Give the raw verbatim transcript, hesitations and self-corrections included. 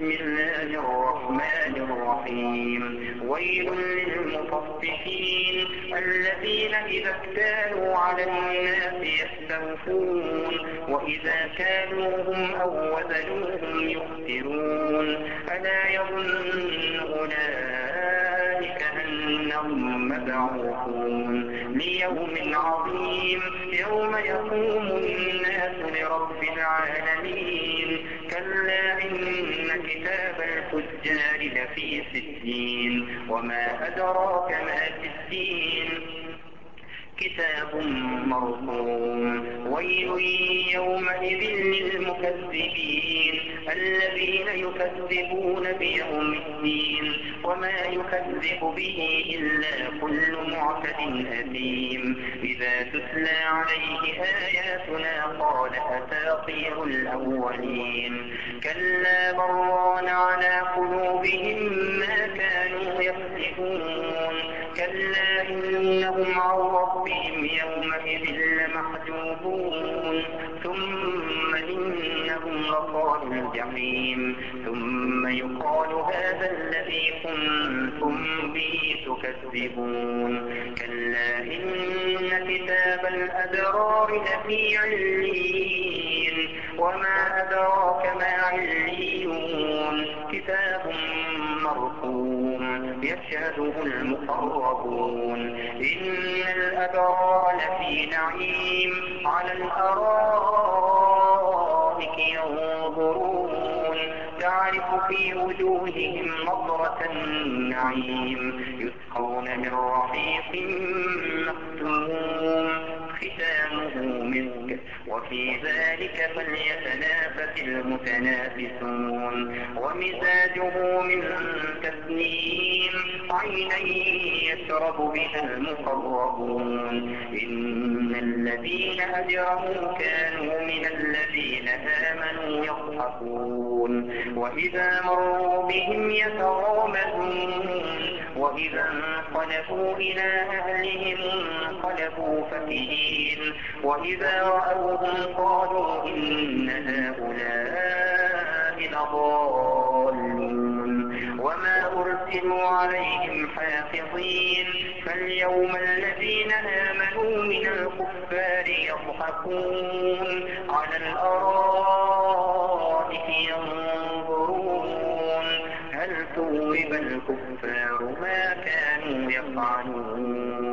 بسم الله الرحمن الرحيم ويل للمطففين الذين إذا اكتالوا على الناس يستوفون وإذا كالوهم أو وزنوهم يخسرون ألا يظن أولئك أنهم مبعوثون ليوم عظيم يوم يقوم الناس لرب العالمين كلا إن كتاب الفجار لفي سجين وما أدراك ما سجين كتاب مرقوم ويل يومئذ للمكذبين الذين يكذبون بيوم الدين وما يكذب به إلا كل معتد أثيم إذا تتلى عليه آياتنا قال أساطير الأولين كلا بران على قلوبهم ما كانوا يكسبون كلا إنهم عن ربهم يومئذ لمحجوبون ثم إنهم لصالوا الجحيم ثم يقال هذا الذي كنتم به تكذبون كلا إن كتاب الأبرار لفي عليين وما أدراك ما عليون كتاب مرقوم يشهده المقربون إن الأبرار لفي نعيم على الأرائك ينظرون تعرف في وجوههم نظرة النعيم يسقون من رحيق مختوم ختامه مسك وفي ذلك فليتنافس المتنافسون ومزاجه من تسنيم عينا يشرب بها المقربون إن الذين أجرموا كانوا من الذين آمنوا يضحكون وإذا مروا بهم يتغامزون وإذا انقلبوا إلى أهلهم انقلبوا فكهين وإذا رأوهم قالوا إن هؤلاء لضالون وما أرسلوا عليهم حافظين فاليوم الذين آمنوا من الكفار يضحكون على الأرائك ينظرون هل ثوب الكفار ما كانوا يفعلون